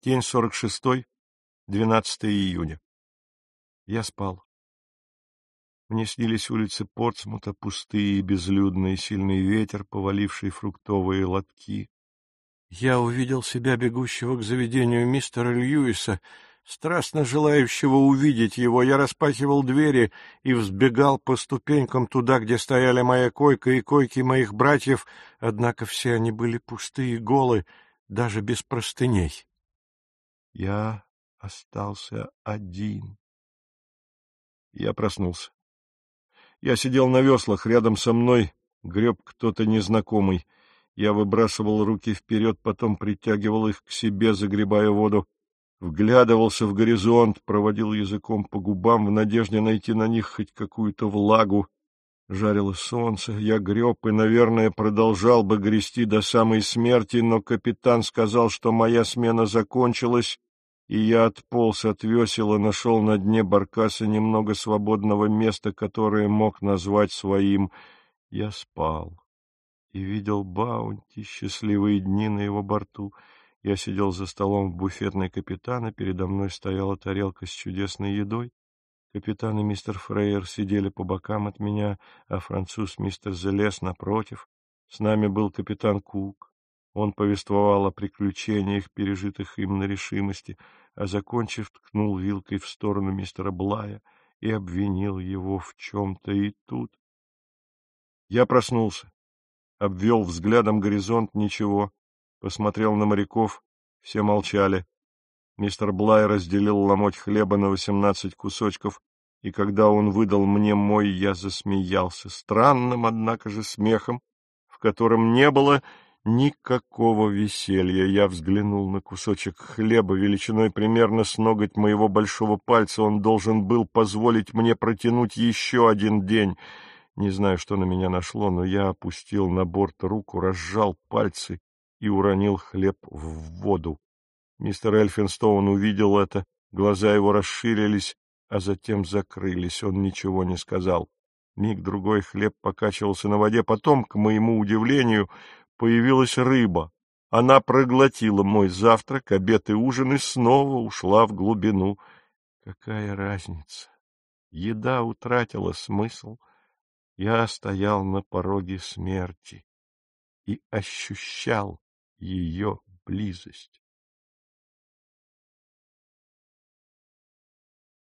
День 46, 12 июня. Я спал. Мне снились улицы Портсмута, пустые и безлюдные, сильный ветер, поваливший фруктовые лотки. Я увидел себя, бегущего к заведению мистера Льюиса, страстно желающего увидеть его. Я распахивал двери и взбегал по ступенькам туда, где стояли моя койка и койки моих братьев, однако все они были пустые и голы, даже без простыней. Я остался один. Я проснулся. Я сидел на веслах, рядом со мной греб кто-то незнакомый. Я выбрасывал руки вперед, потом притягивал их к себе, загребая воду, вглядывался в горизонт, проводил языком по губам в надежде найти на них хоть какую-то влагу. Жарило солнце, я греб и, наверное, продолжал бы грести до самой смерти, но капитан сказал, что моя смена закончилась, и я отполз от весел и нашел на дне баркаса немного свободного места, которое мог назвать своим. Я спал и видел Баунти, счастливые дни на его борту. Я сидел за столом в буфетной капитана, передо мной стояла тарелка с чудесной едой. Капитан и мистер Фрейер сидели по бокам от меня, а француз мистер Зелес напротив. С нами был капитан Кук. Он повествовал о приключениях, пережитых им на решимости, а, закончив, ткнул вилкой в сторону мистера Блая и обвинил его в чем-то. И тут я проснулся, обвел взглядом горизонт — ничего, посмотрел на моряков — все молчали. Мистер Блай разделил ломоть хлеба на 18 кусочков, и когда он выдал мне мой, я засмеялся странным, однако же, смехом, в котором не было никакого веселья. Я взглянул на кусочек хлеба величиной примерно с ноготь моего большого пальца. Он должен был позволить мне протянуть еще один день. Не знаю, что на меня нашло, но я опустил на борт руку, разжал пальцы и уронил хлеб в воду. Мистер Эльфинстоун увидел это, глаза его расширились, а затем закрылись. Он ничего не сказал. Миг-другой хлеб покачивался на воде. Потом, к моему удивлению, появилась рыба. Она проглотила мой завтрак, обед и ужин и снова ушла в глубину. Какая разница? Еда утратила смысл. Я стоял на пороге смерти и ощущал ее близость.